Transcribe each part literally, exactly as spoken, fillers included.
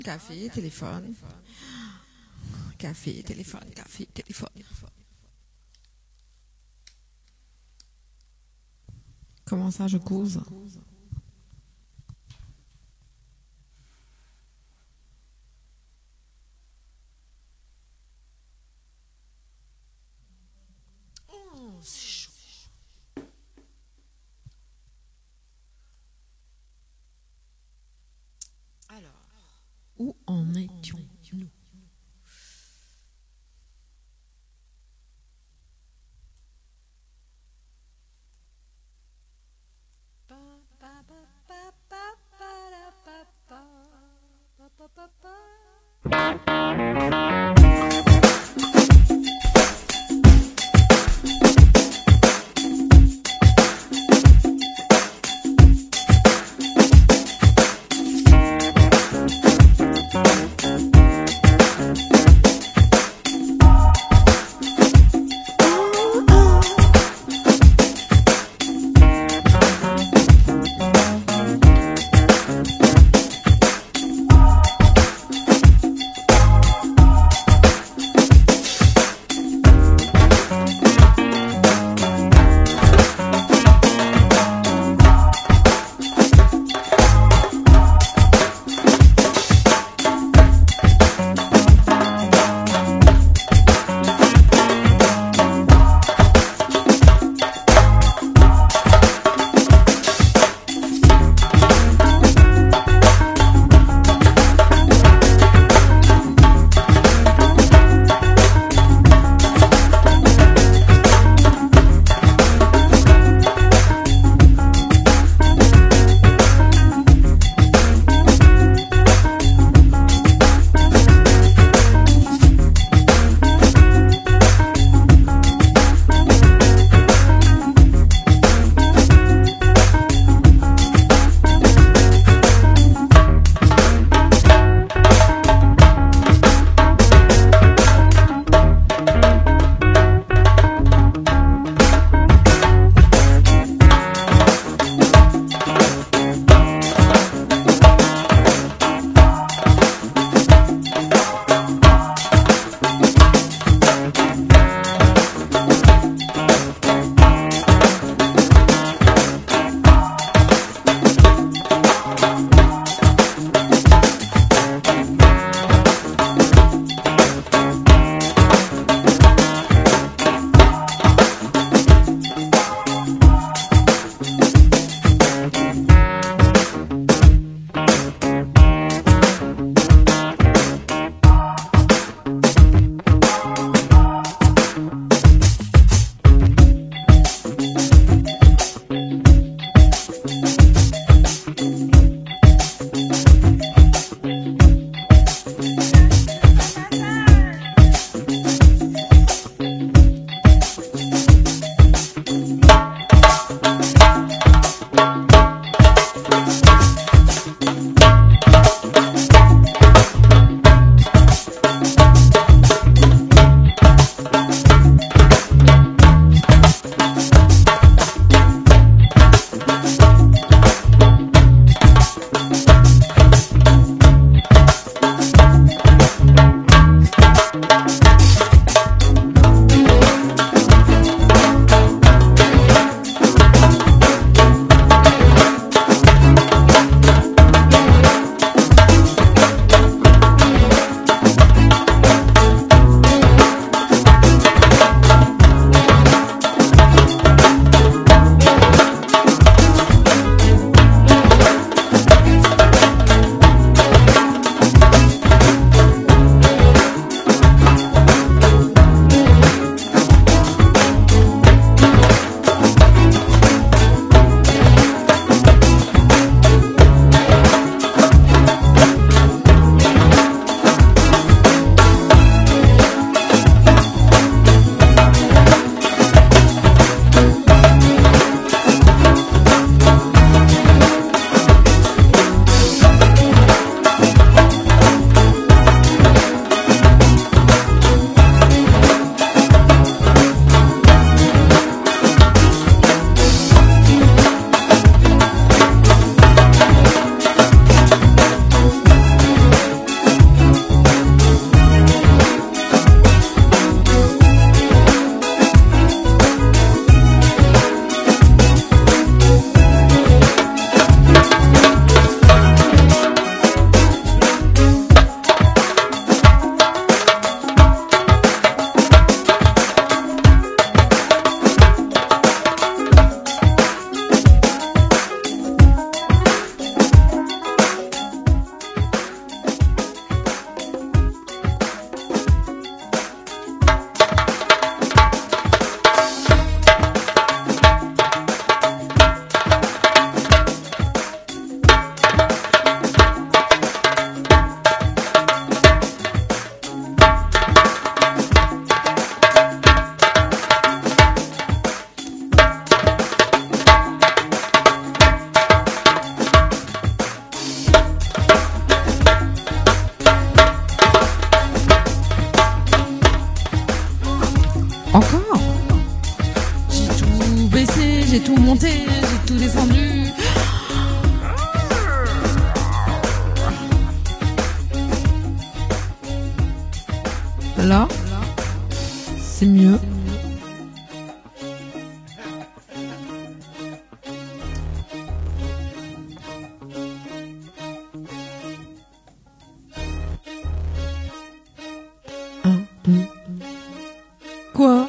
café, téléphone. Café, téléphone, café, téléphone. Comment ça, je cause? Oh, c'est chaud. Alors, où en étions-nous? j'ai tout monté, j'ai tout descendu. Là, c'est mieux. Un, deux. Quoi?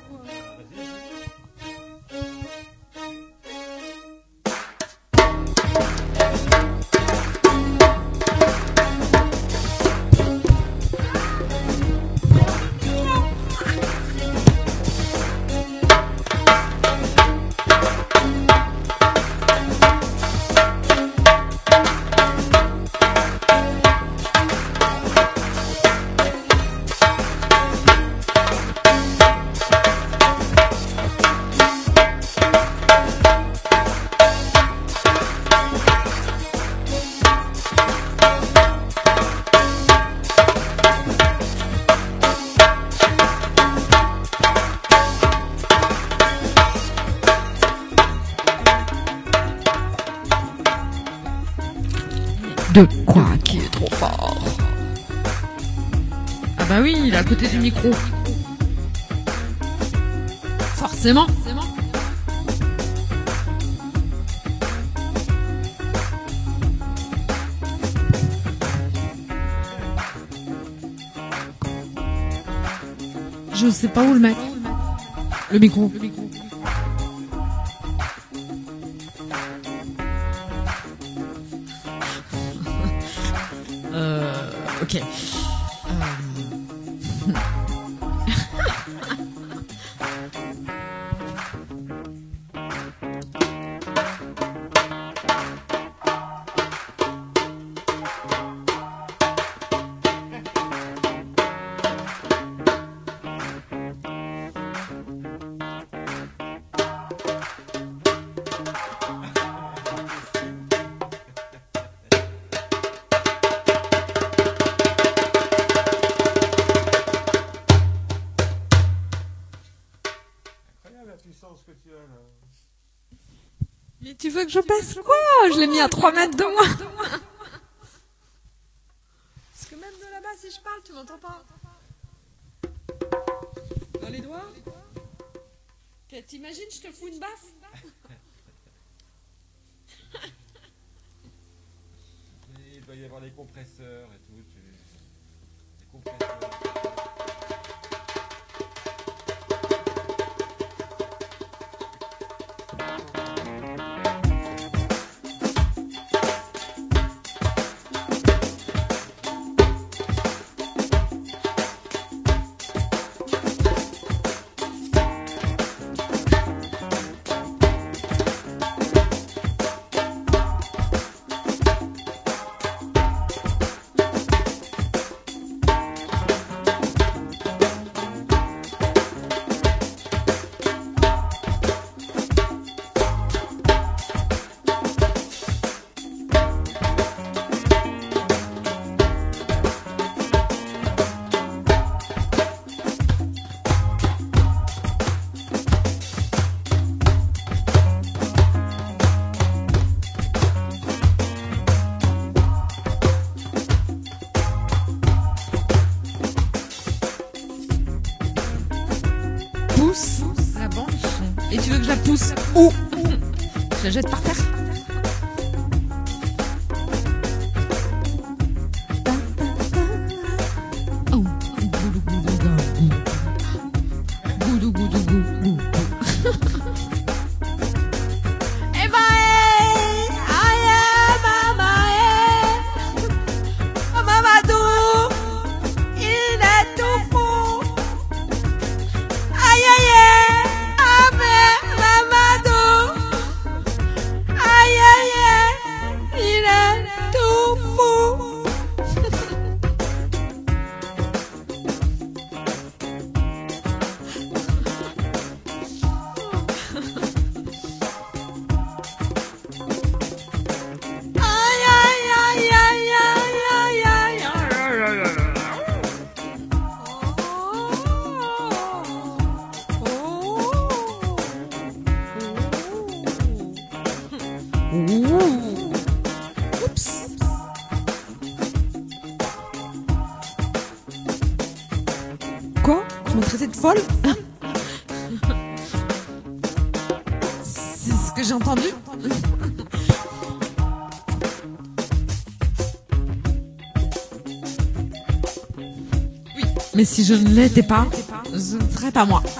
De quoi qui est trop fort? Ah bah oui, il est à côté du micro. Forcément. Je sais pas où le mettre. Le micro. Euh, ok. Euh... La puissance que tu as là. Mais tu veux que je passe quoi? Je l'ai mis à trois mètres de moi. Parce que même de là-bas, si je parle, tu m'entends pas. Dans les doigts? T'imagines, je te fous une baffe? Il doit y avoir des compresseurs et tout. Tu... Des compresseurs. Pousse la branche. Et tu veux que je la pousse où? Je la jette par terre. Oh. Goudou, goudou, goudou. Eh ben, eh, aïe, maman, eh. Oh, Mamadou, il est tout fou. Aïe, aïe, aïe, Mamadou. Tu m'as traité de folle? C'est ce que j'ai entendu. Oui, mais si je ne l'étais pas, ce ne serait pas moi.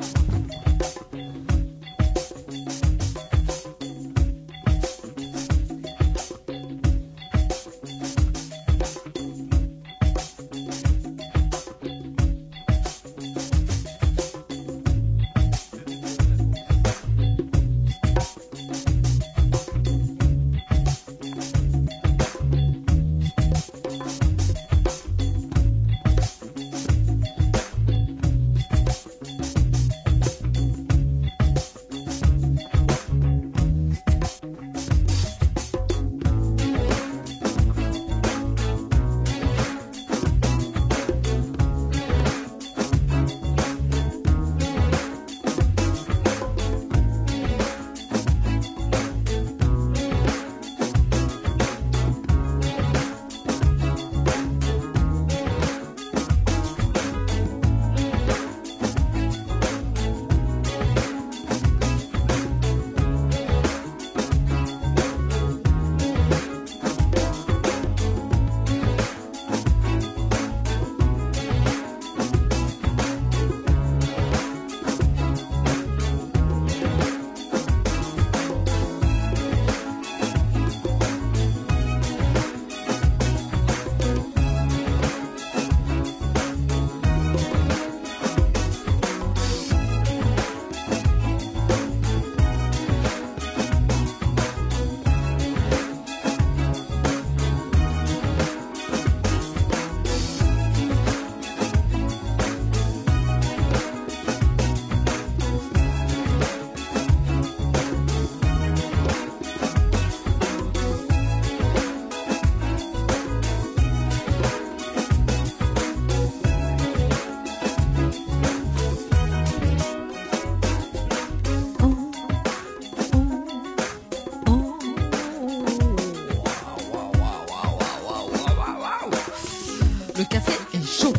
Le café est chaud.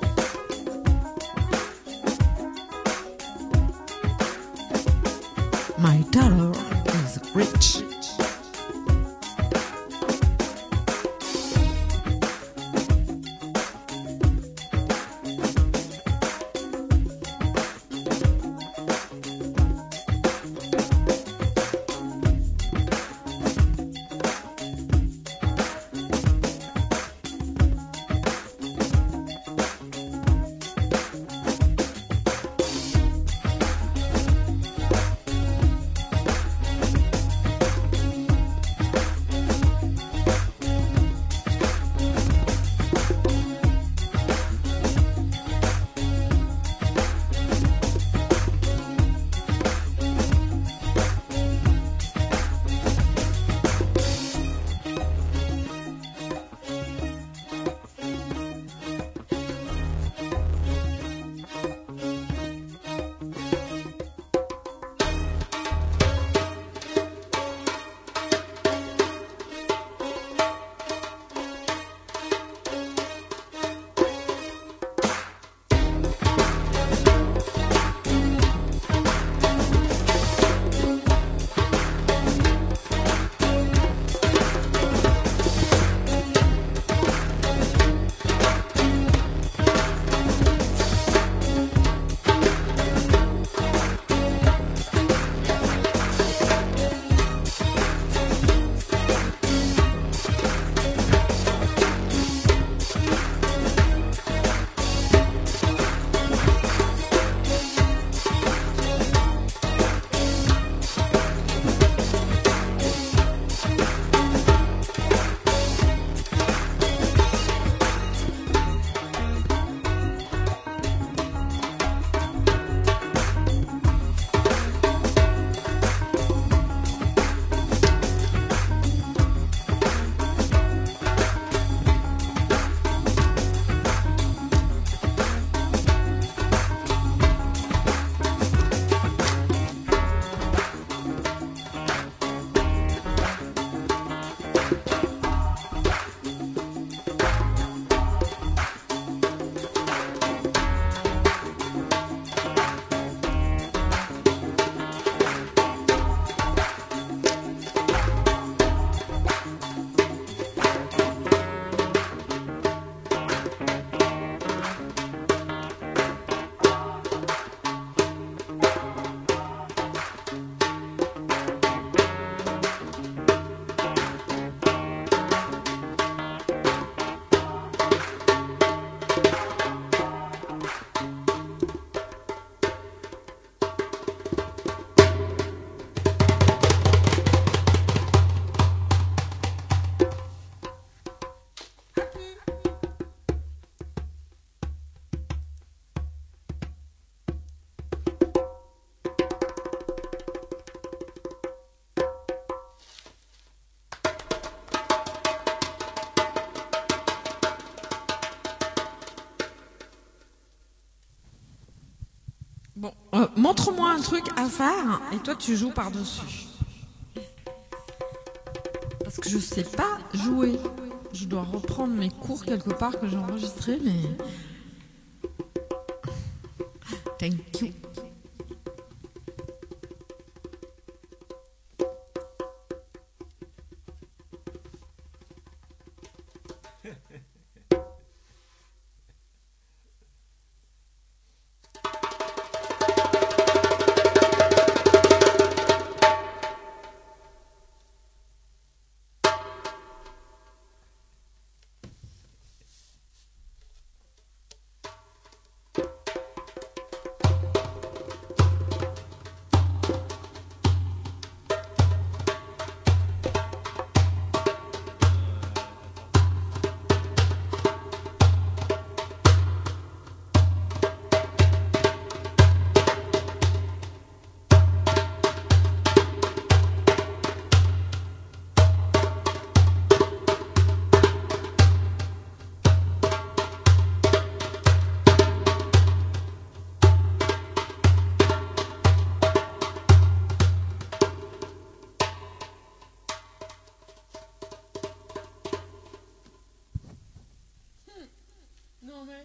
My daughter is rich. Bon, euh, montre-moi un truc à faire et toi tu joues par-dessus. Parce que je sais pas jouer. Je dois reprendre mes cours quelque part que j'ai enregistrés, mais... Thank you. Non mais...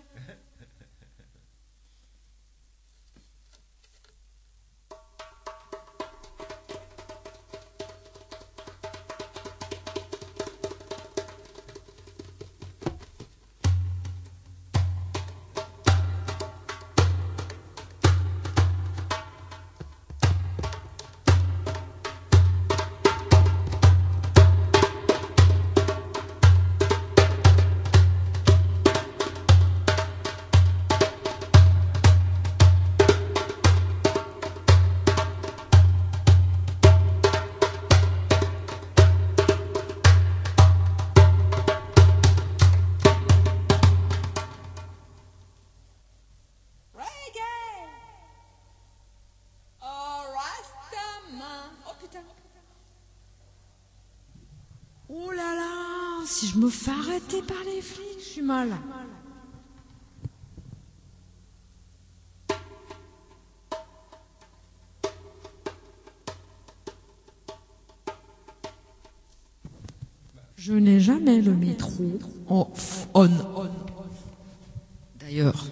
Oh là là, si je me fais arrêter par les flics, je suis mal. Je n'ai jamais le métro en on. D'ailleurs.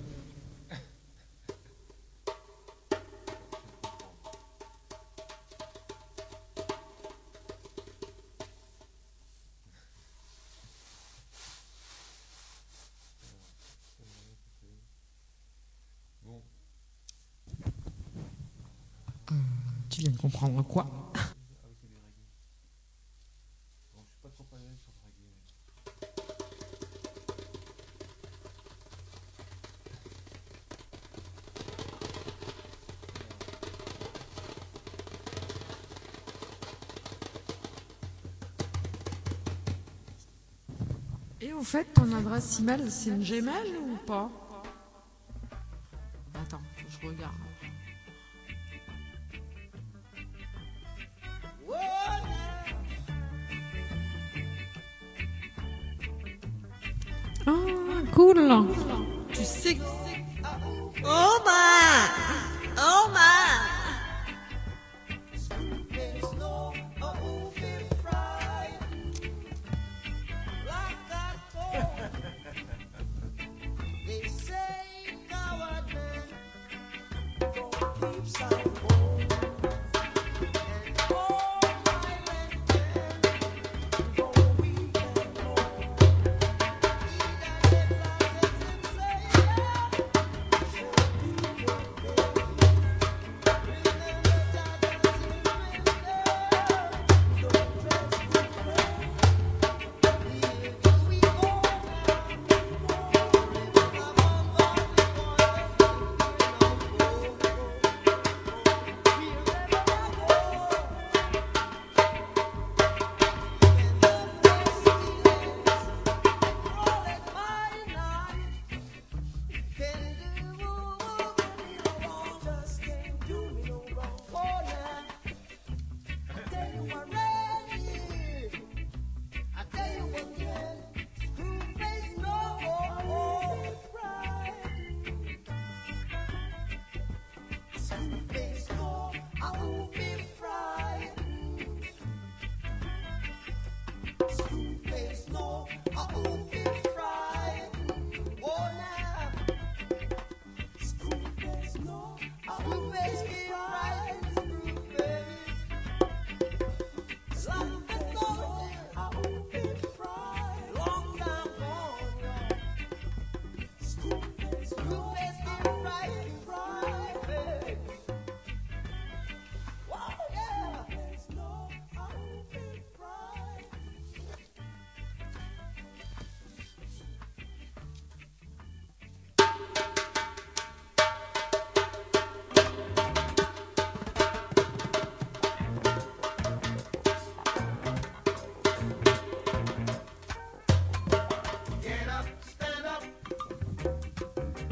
Bon. Euh, tu viens de comprendre quoi? Ah oui, c'est des reggae. Bon, je suis pas trop à l'aise sur le reggae. Et au fait, ton adresse email, c'est une Gmail ou pas? Attends, je regarde. Ah, cool. Tu sais. Oh man! Oh man!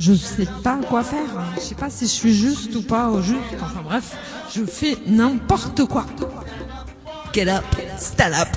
je sais pas quoi faire. Je sais pas si je suis juste ou pas au juste. Enfin bref, je fais n'importe quoi. Get up, stand up.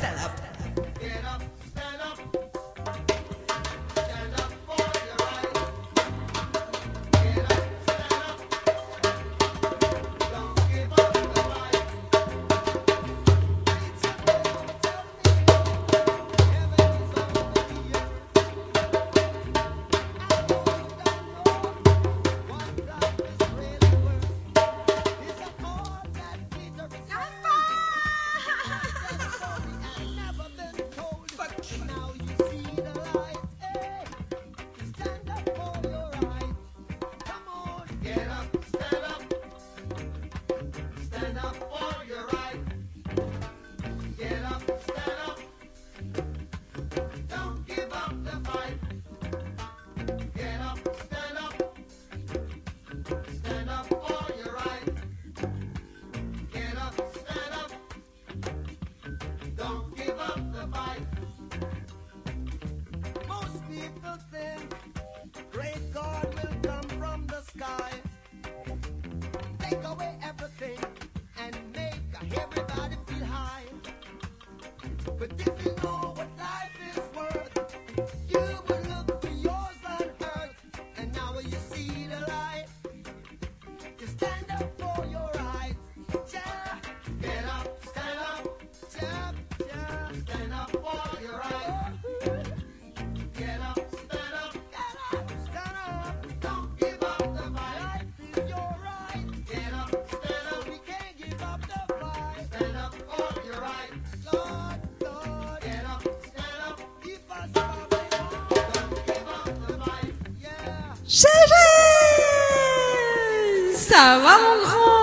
Chérie, ça va mon grand?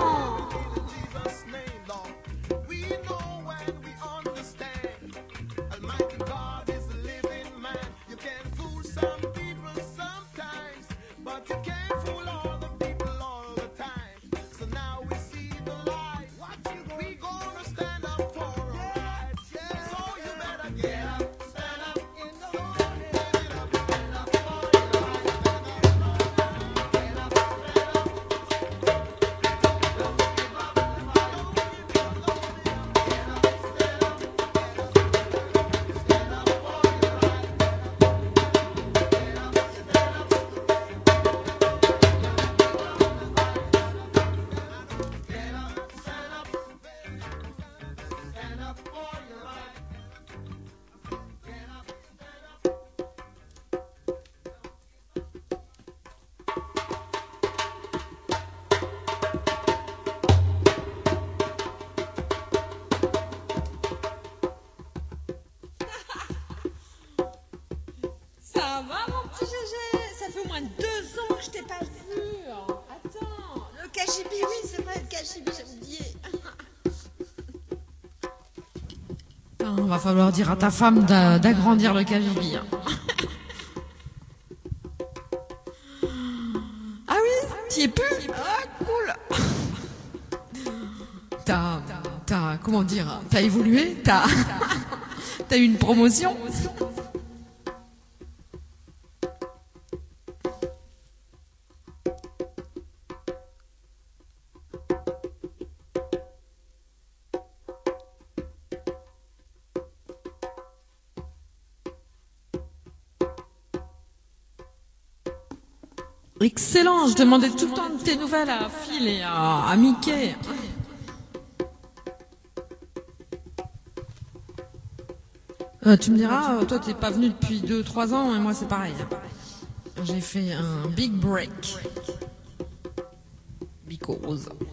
Ça va mon petit Gégé? Ça fait au moins deux ans que je t'ai pas vu. Attends, Le cachibi, oui, c'est vrai, le cachibi, j'ai oublié. Attends, va falloir dire à ta femme d'a- d'agrandir le cagibi. hein. Ah oui, t'y es plus? Ah cool. T'as, t'as, comment dire? T'as évolué? T'as, t'as eu une promotion? Excellent, je demandais tout le temps de tes nouvelles à Phil et à, à Mickey. Euh, tu me diras, euh, toi t'es pas venu depuis deux trois ans et moi c'est pareil. J'ai fait un big break. Because.